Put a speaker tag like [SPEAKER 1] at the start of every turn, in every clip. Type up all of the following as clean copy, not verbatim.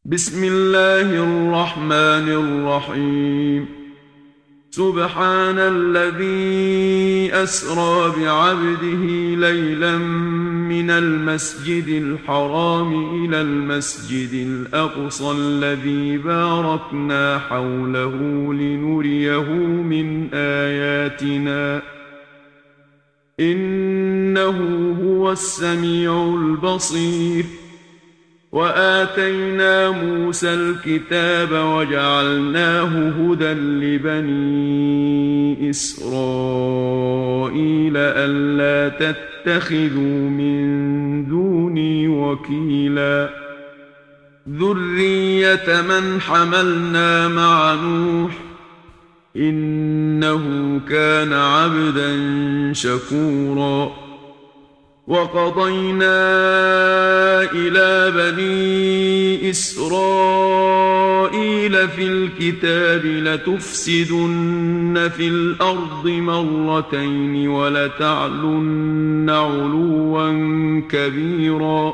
[SPEAKER 1] بسم الله الرحمن الرحيم. سبحان الذي أسرى بعبده ليلا من المسجد الحرام إلى المسجد الأقصى الذي باركنا حوله لنريه من آياتنا إنه هو السميع البصير. وآتينا موسى الكتاب وجعلناه هدى لبني إسرائيل ألا تتخذوا من دوني وكيلا ذرية من حملنا مع نوح إنه كان عبدا شكورا. وقضينا إلى بني إسرائيل في الكتاب لتفسدن في الأرض مرتين ولتعلن علوا كبيرا.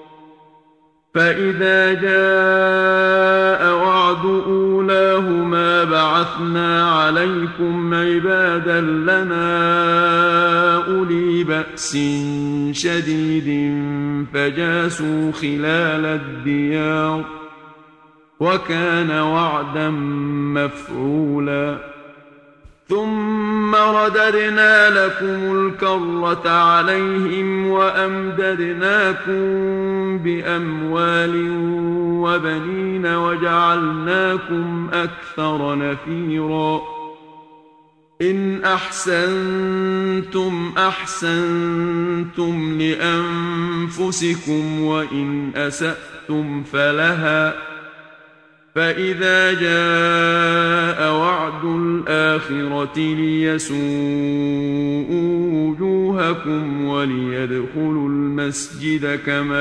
[SPEAKER 1] فإذا جاء وعد أولاهما بعثنا عليكم عبادا لنا أولي بأس شديد فجاسوا خلال الديار وكان وعدا مفعولا. ثم رددنا لكم الكرة عليهم وأمددناكم بأموال وبنين وجعلناكم أكثر نفيرا. إن أحسنتم أحسنتم لأنفسكم وإن أسأتم فلها. فإذا جاء وعد الآخرة ليسوءوا وجوهكم وليدخلوا المسجد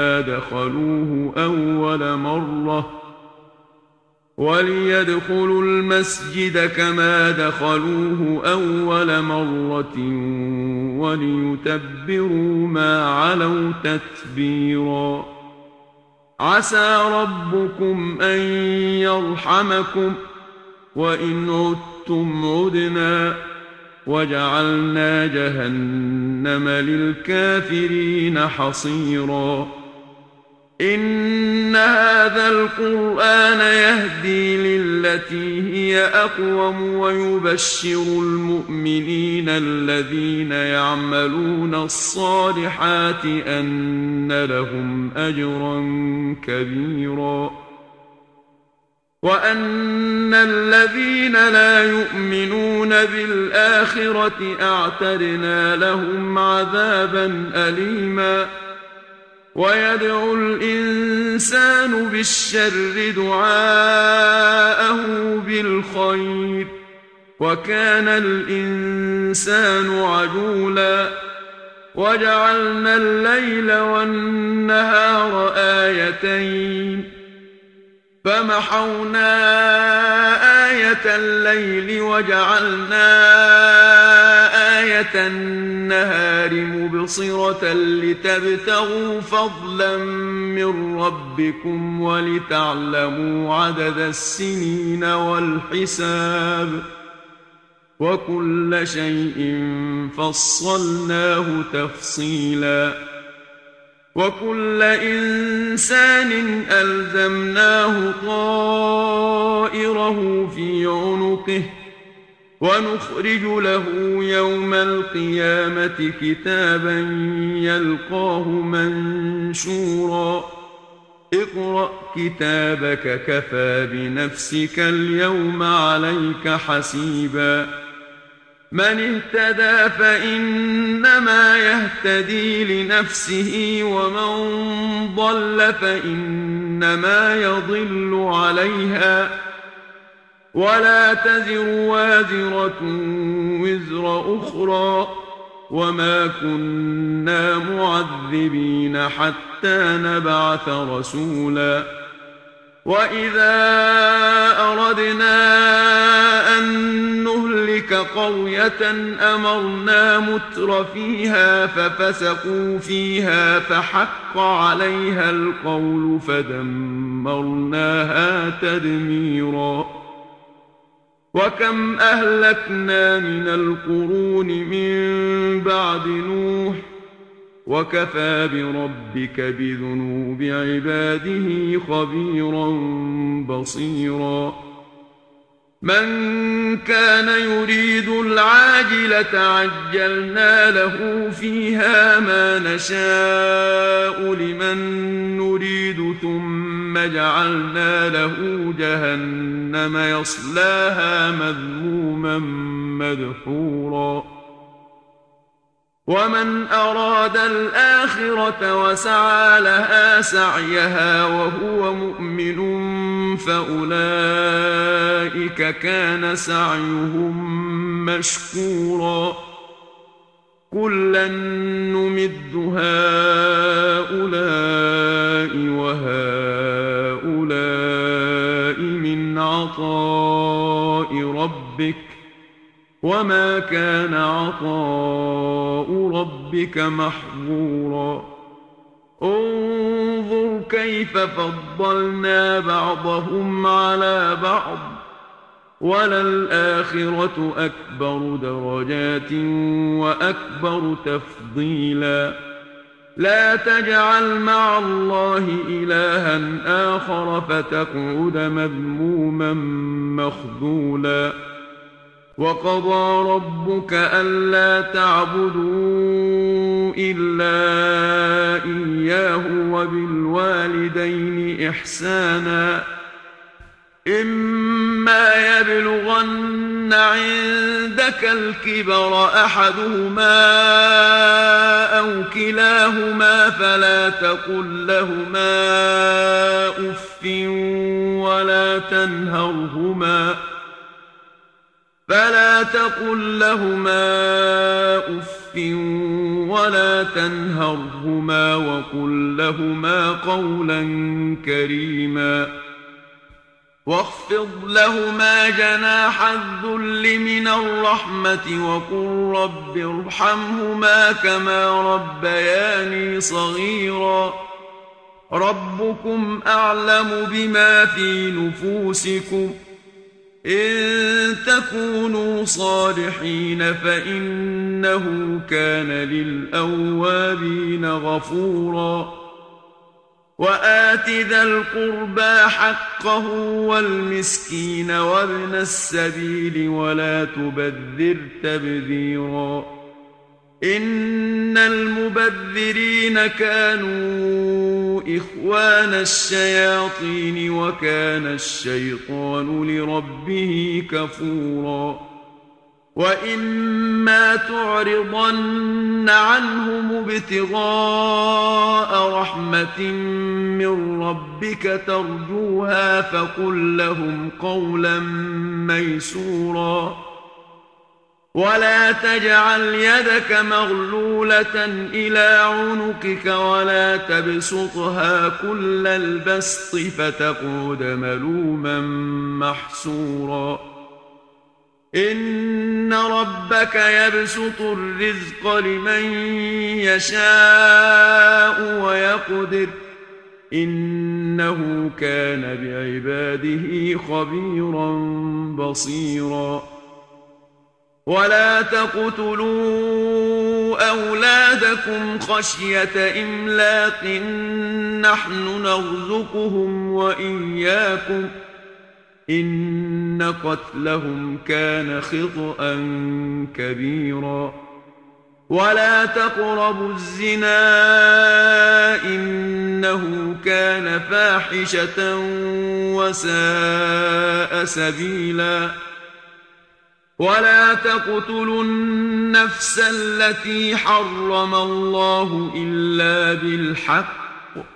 [SPEAKER 1] كما دخلوه أول مرة وليتبروا ما علوا تتبيرا. عسى ربكم أن يرحمكم وإن عدتم عدنا وجعلنا جهنم للكافرين حصيرا. إن هذا القرآن يهدي للتي هي أقوم ويبشر المؤمنين الذين يعملون الصالحات أن لهم أجرا كبيرا وأن الذين لا يؤمنون بالآخرة أعتدنا لهم عذابا أليما. ويدعو الإنسان بالشر دعاءه بالخير وكان الإنسان عجولا. وجعلنا الليل والنهار آيتين فمحونا آية الليل وجعلنا آية النهار مبصرة لتبتغوا فضلا من ربكم ولتعلموا عدد السنين والحساب وكل شيء فصلناه تفصيلا. وكل إنسان ألزمناه طائره في عنقه ونخرج له يوم القيامة كتابا يلقاه منشورا. اقرأ كتابك كفى بنفسك اليوم عليك حسيبا. من اهتدى فإنما يهتدي لنفسه ومن ضل فإنما يضل عليها ولا تزر وازرة وزر أخرى وما كنا معذبين حتى نبعث رسولا. وإذا أردنا أن نهلك قرية أمرنا متر فيها ففسقوا فيها فحق عليها القول فدمرناها ودمرناها تدميرا وكم أهلكنا من القرون من بعد نوح وكفى بربك بذنوب عباده خبيرا بصيرا من كان يريد العاجلة عجلنا له فيها ما نشاء لمن نريد ثم جعلنا له جهنم يصلاها مذموما مدحورا ومن أراد الآخرة وسعى لها سعيها وهو مؤمن فأولئك كان سعيهم مشكورا كلا نمد هؤلاء وهؤلاء من عطاء ربك وما كان عطاء ربك محظورا انظر كيف فضلنا بعضهم على بعض وللآخرة أكبر درجات وأكبر تفضيلا لا تجعل مع الله إلها آخر فتقعد مذموما مخذولا وقضى ربك ألا تعبدوا إلا إياه وبالوالدين إحسانا إما يبلغن عندك الكبر أحدهما أو كلاهما فلا تقل لهما أف ولا تنهرهما وقل لهما قولا كريما واخفض لهما جناح الذل من الرحمة وقل رب ارحمهما كما ربياني صغيرا ربكم أعلم بما في نفوسكم إن تكونوا صالحين فإنه كان للأوابين غفورا وآت ذا القربى حقه والمسكين وابن السبيل ولا تبذر تبذيرا إن المبذرين كانوا إخوان الشياطين وكان الشيطان لربه كفورا وإما تعرضن عنهم ابتغاء رحمة من ربك ترجوها فقل لهم قولا ميسورا ولا تجعل يدك مغلولة إلى عنقك ولا تبسطها كل البسط فتقعد ملوما محسورا إن ربك يبسط الرزق لمن يشاء ويقدر إنه كان بعباده خبيرا بصيرا ولا تقتلوا أولادكم خشية إملاق نحن نرزقهم وإياكم إن قتلهم كان خطأ كبيرا ولا تقربوا الزنا إنه كان فاحشة وساء سبيلا ولا تقتلوا النفس التي حرم الله إلا بالحق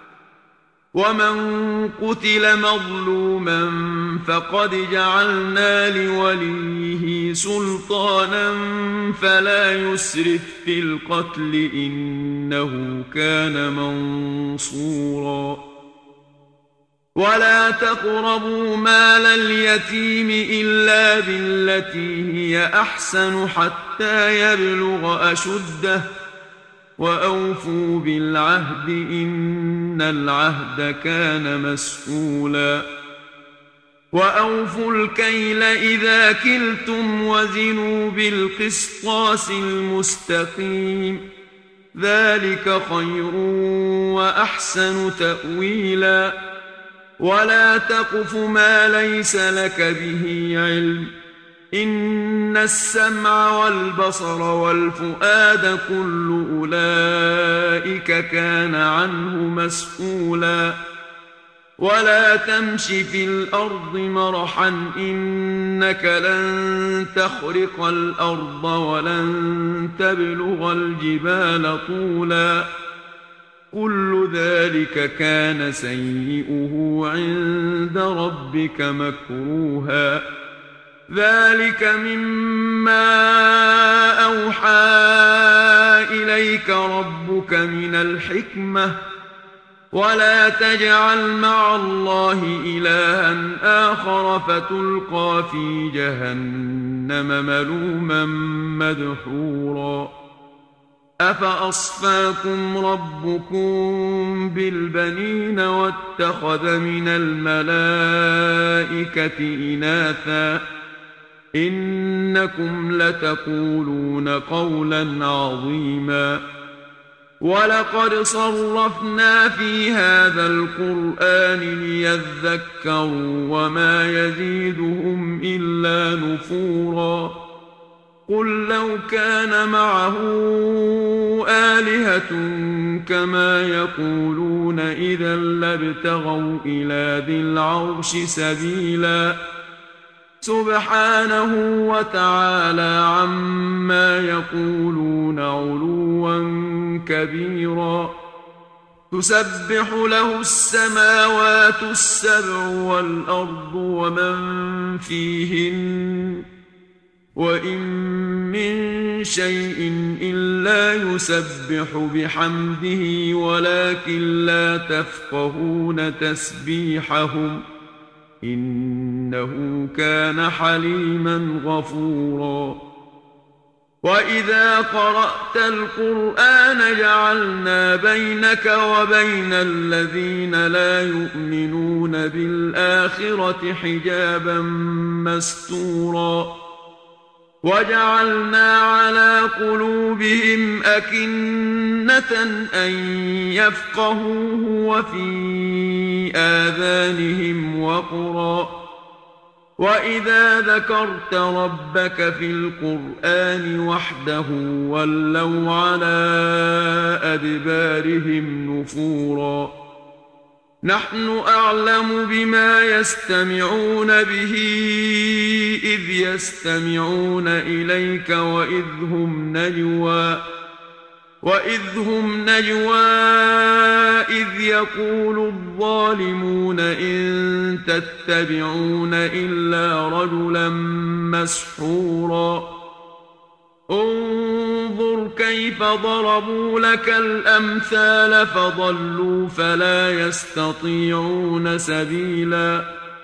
[SPEAKER 1] ومن قتل مظلوما فقد جعلنا لوليه سلطانا فلا يسرف في القتل إنه كان منصورا ولا تقربوا مال اليتيم إلا بالتي هي أحسن حتى يبلغ أشده وأوفوا بالعهد إن إن العهد كان مسئولا وأوفوا الكيل إذا كلتم وزنوا بالقسطاس المستقيم ذلك خير وأحسن تأويلا ولا تقف ما ليس لك به علم إن السمع والبصر والفؤاد كل أولئك كان عنه مسؤولا ولا تمش في الأرض مرحا إنك لن تخرق الأرض ولن تبلغ الجبال طولا كل ذلك كان سيئه عند ربك مكروها ذلك مما أوحى إليك ربك من الحكمة ولا تجعل مع الله إلها آخر فتلقى في جهنم ملوما مدحورا أفأصفاكم ربكم بالبنين واتخذ من الملائكة إناثا إنكم لتقولون قولا عظيما ولقد صرفنا في هذا القرآن ليذكروا وما يزيدهم إلا نفورا قل لو كان معه آلهة كما يقولون إذا لابتغوا إلى ذي العرش سبيلا سبحانه وتعالى عما يقولون علوا كبيرا تسبح له السماوات السبع والأرض ومن فيهن وإن من شيء إلا يسبح بحمده ولكن لا تفقهون تسبيحهم إنه كان حليما غفورا وإذا قرأت القرآن جعلنا بينك وبين الذين لا يؤمنون بالآخرة حجابا مستورا وجعلنا على قلوبهم أكنة أن يفقهوه وفي آذانهم وقرا وإذا ذكرت ربك في القرآن وحده ولوا على أدبارهم نفورا نحن أعلم بما يستمعون به إذ يستمعون إليك وإذ هم نجوى إذ يقول الظالمون إن تتبعون إلا رجلا مسحورا انظر كيف ضربوا لك الأمثال فضلوا فلا يستطيعون سبيلا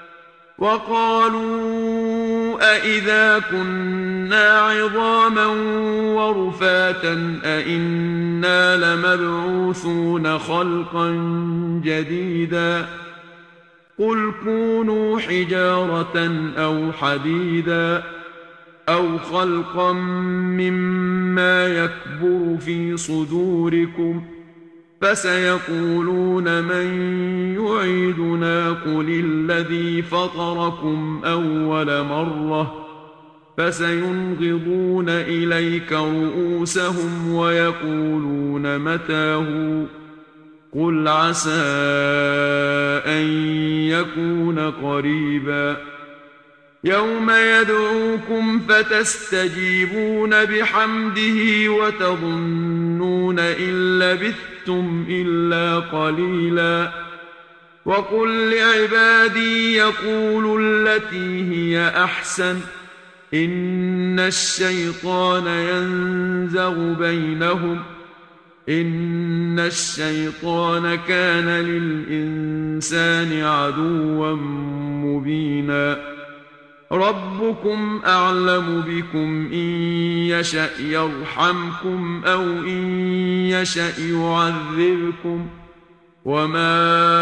[SPEAKER 1] وقالوا أإذا كنا عظاما ورفاتا أإنا لمبعوثون خلقا جديدا قل كونوا حجارة أو حديدا أو خلقا مما يكبر في صدوركم فسيقولون من يعيدنا قل الذي فطركم أول مرة فسينغضون إليك رؤوسهم ويقولون متاه قل عسى أن يكون قريبا يوم يدعوكم فتستجيبون بحمده وتظنون إن لبثتم إلا قليلا وقل لعبادي يقولوا التي هي أحسن إن الشيطان ينزغ بينهم إن الشيطان كان للإنسان عدوا مبينا ربكم أعلم بكم إن يشأ يرحمكم أو إن يشأ يعذبكم وما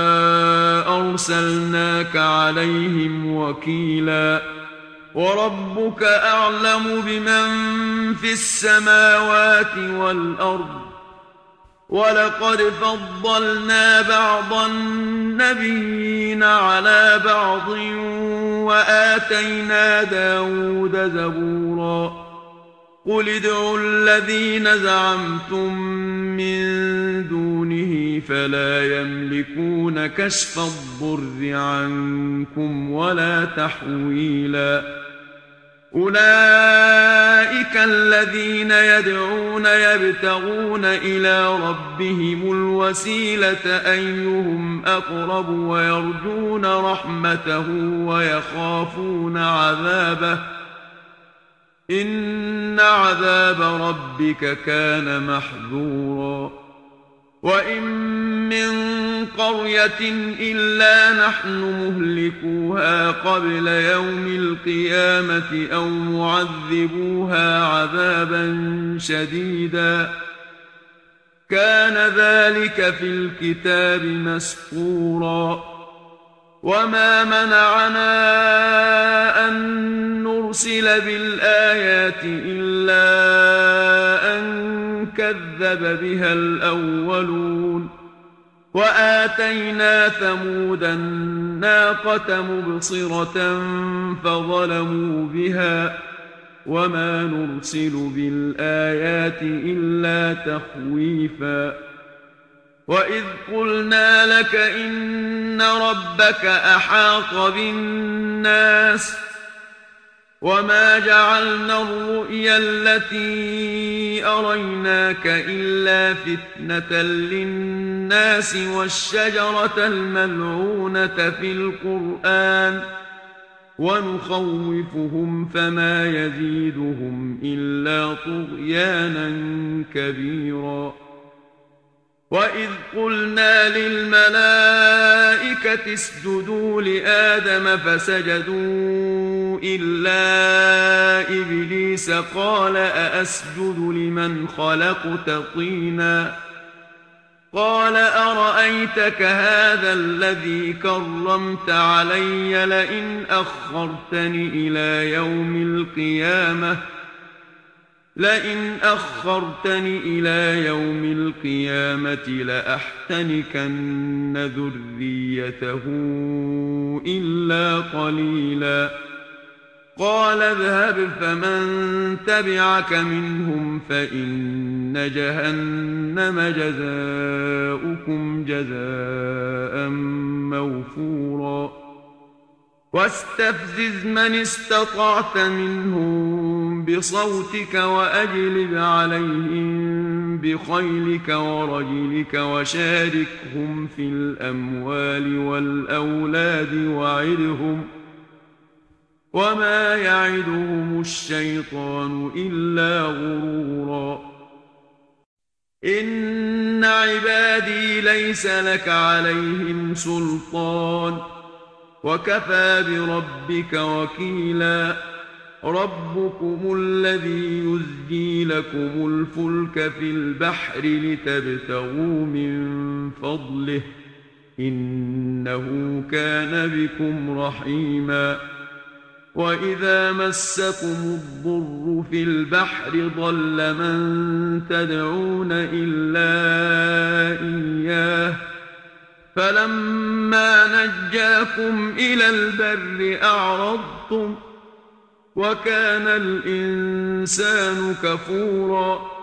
[SPEAKER 1] أرسلناك عليهم وكيلا وربك أعلم بمن في السماوات والأرض ولقد فضلنا بعض النبيين على بعض وآتينا داود زبورا قل ادعوا الذين زعمتم من دونه فلا يملكون كشف الضر عنكم ولا تحويلا أولئك الذين يدعون يبتغون إلى ربهم الوسيلة أيهم أقرب ويرجون رحمته ويخافون عذابه إن عذاب ربك كان محذورا وإن من قرية إلا نحن مهلكوها قبل يوم القيامة أو معذبوها عذابا شديدا كان ذلك في الكتاب مسطورا وما منعنا أن نرسل بالآيات إلا أن كذب بها الأولون وآتينا ثمود الناقة مبصرة فظلموا بها وما نرسل بالآيات إلا تخويفا وإذ قلنا لك إن ربك أحاط بالناس وما جعلنا الرؤيا التي أريناك إلا فتنة للناس والشجرة الملعونة في القرآن ونخوفهم فما يزيدهم إلا طغيانا كبيرا وإذ قلنا للملائكة اسجدوا لآدم فسجدوا إلا إبليس قال أأسجد لمن خلقت طينا قال أرأيتك هذا الذي كرمت علي لئن أخرتني إلى يوم القيامة لأحتنكن ذريته إلا قليلا قال اذهب فمن تبعك منهم فإن جهنم جزاؤكم جزاء موفورا واستفزز من استطعت منهم بصوتك وأجلب عليهم بخيلك ورجلك وشاركهم في الأموال والأولاد وعدهم وما يعدهم الشيطان إلا غرورا إن عبادي ليس لك عليهم سلطان وكفى بربك وكيلا ربكم الذي يزجي لكم الفلك في البحر لتبتغوا من فضله إنه كان بكم رحيما وإذا مسكم الضر في البحر ضل من تدعون إلا إياه فلما نجاكم إلى البر أعرضتم وكان الإنسان كفورا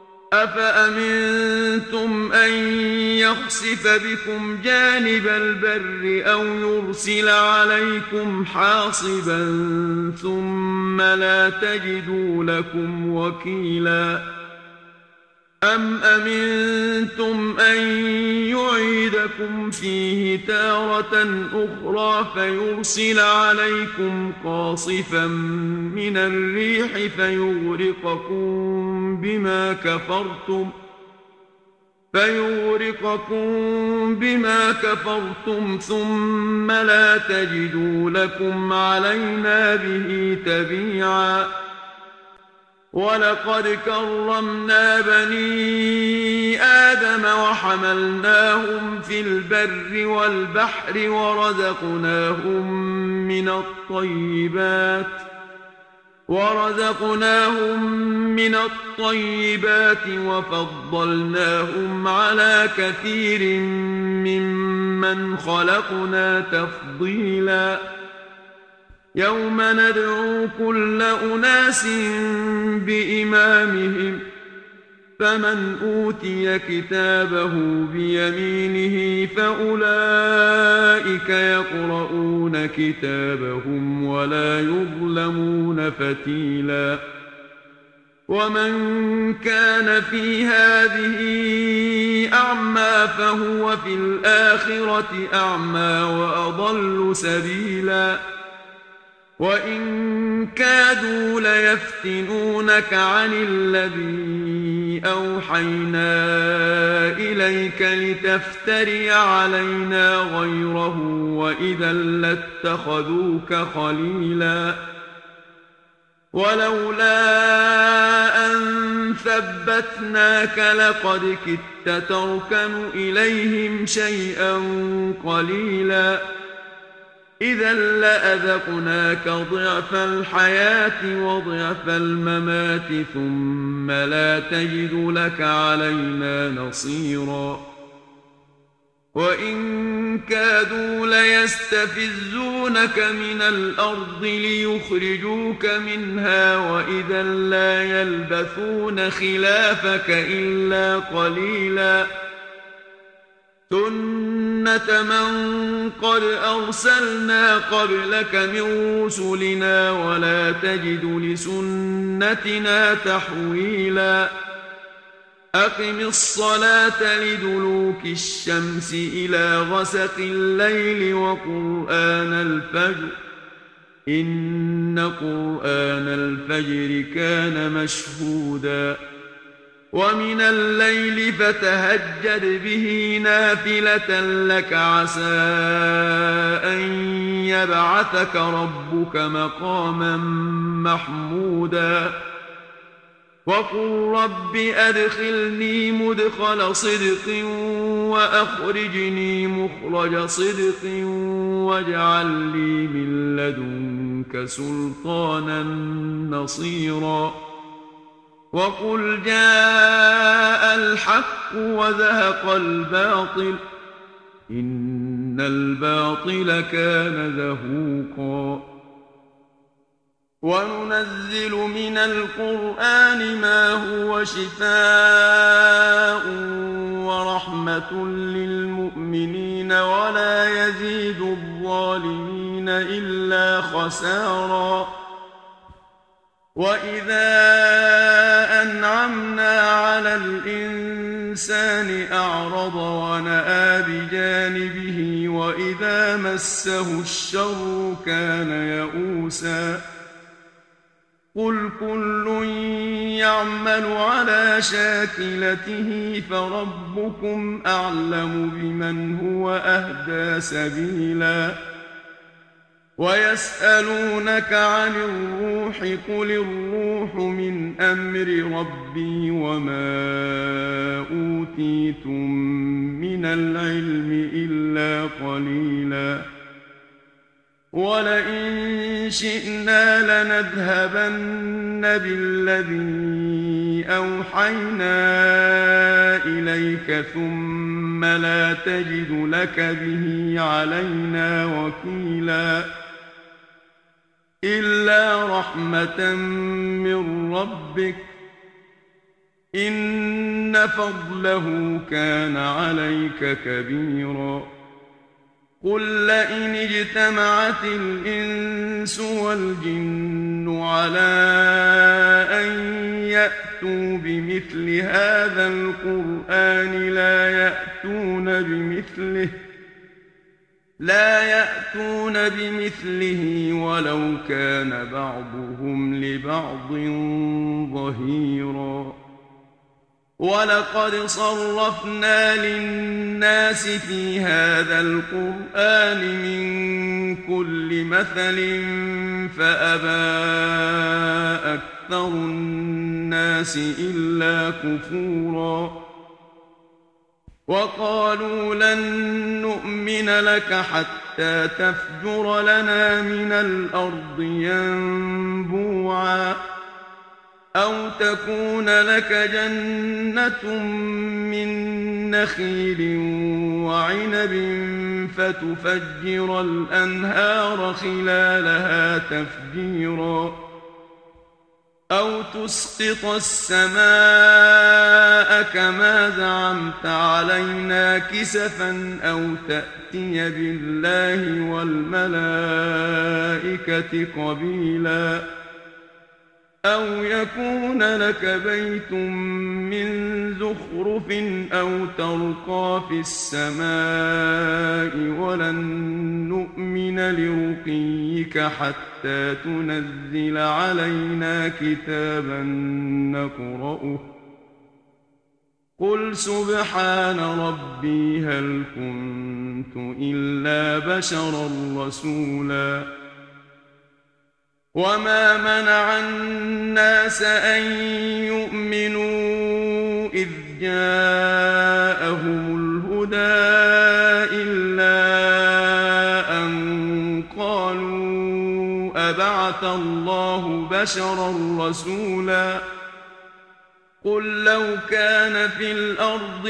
[SPEAKER 1] أفأمنتم أن يخسف بكم جانب البر أو يرسل عليكم حاصبا ثم لا تجدوا لكم وكيلا أم أمنتم أن يعيدكم فيه تارة أخرى فيرسل عليكم قاصفا من الريح فيغرقكم بما كفرتم ثم لا تجدوا لكم علينا به تبيعا ولقد كرمنا بني آدم وحملناهم في البر والبحر ورزقناهم من الطيبات وفضلناهم على كثير ممن خلقنا تفضيلا يوم ندعو كل أناس بإمامهم فمن أوتي كتابه بيمينه فأولئك يقرؤون كتابهم ولا يظلمون فتيلا ومن كان في هذه أعمى فهو في الآخرة أعمى وأضل سبيلا وإن كادوا ليفتنونك عن الذي أوحينا إليك لتفتري علينا غيره وإذا لاتخذوك خليلا ولولا أن ثبتناك لقد كدت تركن إليهم شيئا قليلا إذا لأذقناك ضعف الحياة وضعف الممات ثم لا تجد لك علينا نصيرا وإن كادوا ليستفزونك من الأرض ليخرجوك منها وإذا لا يلبثون خلافك إلا قليلا سنة من قد أرسلنا قبلك من رسلنا ولا تجد لسنتنا تحويلا أقم الصلاة لدلوك الشمس إلى غسق الليل وقرآن الفجر إن قرآن الفجر كان مشهودا ومن الليل فتهجد به نافلة لك عسى أن يبعثك ربك مقاما محمودا وقل رب أدخلني مدخل صدق وأخرجني مخرج صدق واجعل لي من لدنك سلطانا نصيرا وقل جاء الحق وزهق الباطل إن الباطل كان زهوقا وننزل من القرآن ما هو شفاء ورحمة للمؤمنين ولا يزيد الظالمين إلا خسارا وإذا أنعمنا على الإنسان أعرض ونأى بجانبه وإذا مسه الشر كان يئوسا قل كل يعمل على شاكلته فربكم أعلم بمن هو أهدى سبيلا ويسألونك عن الروح قل الروح من أمر ربي وما أوتيتم من العلم إلا قليلا ولئن شئنا لنذهبن بالذي أوحينا إليك ثم لا تجد لك به علينا وكيلا إلا رحمة من ربك إن فضله كان عليك كبيرا قل لئن اجتمعت الإنس والجن على أن يأتوا بمثل هذا القرآن لا يأتون بمثله ولو كان بعضهم لبعض ظهيرا ولقد صرفنا للناس في هذا القرآن من كل مثل فأبى أكثر الناس إلا كفورا وقالوا لن نؤمن لك حتى تفجر لنا من الأرض ينبوعا أو تكون لك جنة من نخيل وعنب فتفجر الأنهار خلالها تفجيرا أو تسقط السماء كما زعمت علينا كسفا أو تأتي بالله والملائكة قبيلا أو يكون لك بيت من زخرف أو ترقى في السماء ولن نؤمن لرقيك حتى تنزل علينا كتابا نقرأه قل سبحان ربي هل كنت إلا بشرا رسولا وما منع الناس أن يؤمنوا إذ جاءهم الهدى إلا أن قالوا أبعث الله بشرا رسولا قل لو كان في الأرض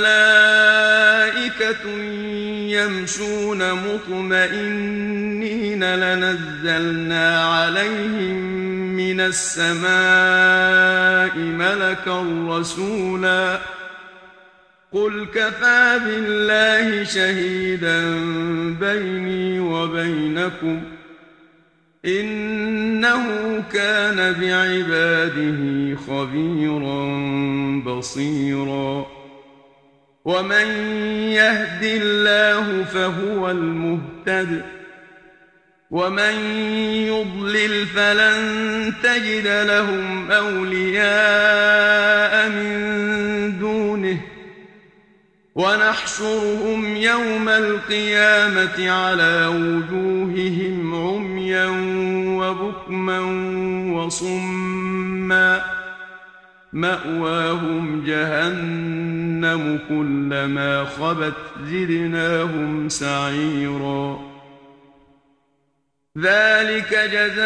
[SPEAKER 1] ملائكة يمشون مطمئنين لنزلنا عليهم من السماء ملكا رسولا قل كفى بالله شهيدا بيني وبينكم إنه كان بعباده خبيرا بصيرا ومن يهد الله فهو المهتد ومن يضلل فلن تجد لهم أولياء من دونه ونحشرهم يوم القيامة على وجوههم عميا وبكما وصما مأواهم جهنم كلما خبت زدناهم سعيرا ذلك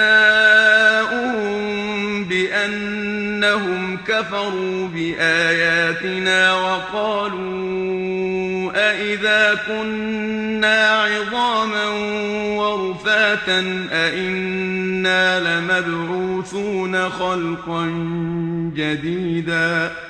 [SPEAKER 1] جزاؤهم بأنهم كفروا بآياتنا وقالوا أإذا كنا عظاما ورفاتا أإنا لمبعوثون خلقا جديدا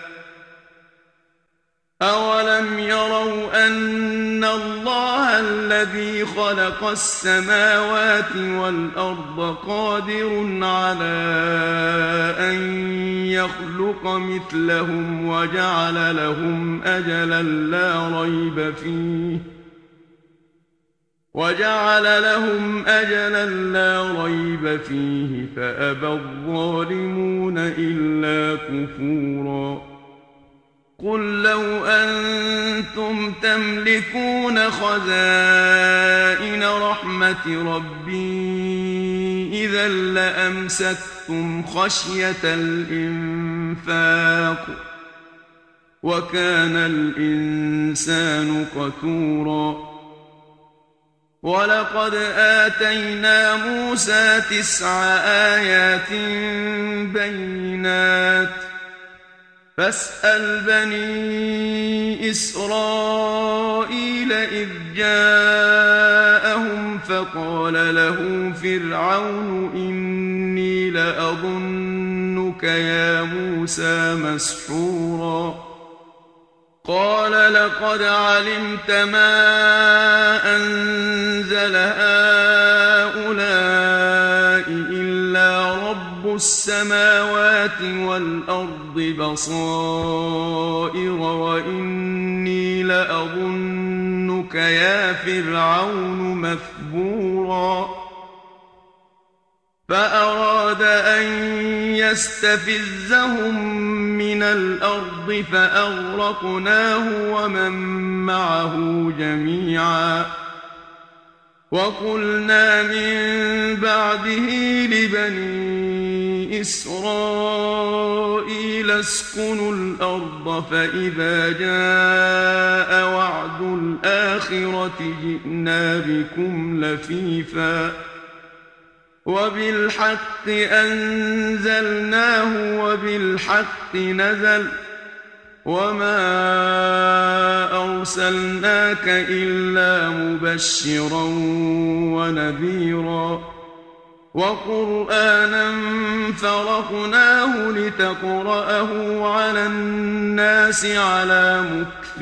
[SPEAKER 1] أولم يروا أن الله الذي خلق السماوات والأرض قادر على أن يخلق مثلهم وجعل لهم أجلا لا ريب فيه فأبى الظالمون إلا كفورا قل لو أنتم تملكون خزائن رحمة ربي إذا لأمسكتم خشية الإنفاق وكان الإنسان قتورا ولقد آتينا موسى 9 آيات بينات فاسأل بني إسرائيل إذ جاءهم فقال له فرعون إني لأظنك يا موسى مسحورا قال لقد علمت ما أنزل هؤلاء إلا رب السماوات والأرض بصائر وإني لأظنك يا فرعون مثبورا فأراد أن يستفزهم من الأرض فأغرقناه ومن معه جميعا وقلنا من بعده لبني إسرائيل اسكنوا الأرض فإذا جاء وعد الآخرة جئنا بكم لفيفا وبالحق أنزلناه وبالحق نزل وما أرسلناك إلا مبشرا ونذيرا وقرآنا فرقناه لتقرأه على الناس على مكث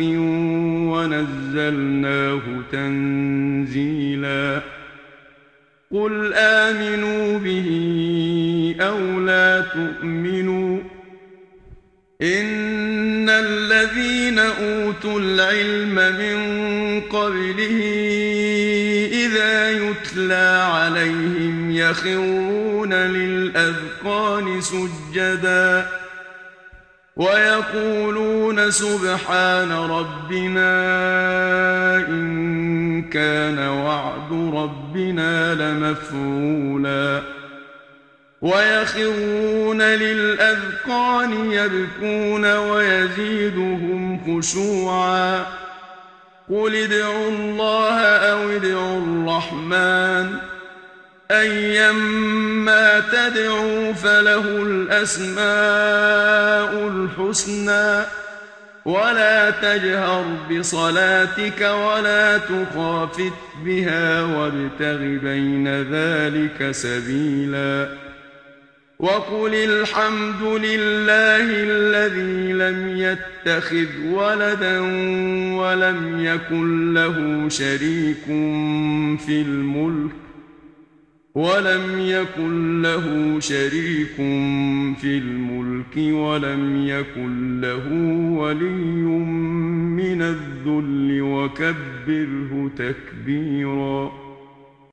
[SPEAKER 1] ونزلناه تنزيلا قل آمنوا به أو لا تؤمنوا إن الذين أوتوا العلم من قبله إذا يتلى عليهم يخرون للأذقان سجدا ويقولون سبحان ربنا إن كان وعد ربنا لمفعولا ويخرون للأذقان يبكون ويزيدهم خشوعا قل ادعوا الله أو ادعوا الرحمن أيما تدعوا فله الأسماء الحسنى ولا تجهر بصلاتك ولا تخافت بها وابتغ بين ذلك سبيلا وقل الحمد لله الذي لم يتخذ ولدا ولم يكن له شريك في الملك ولم يكن له ولي من الذل وكبره تكبيرا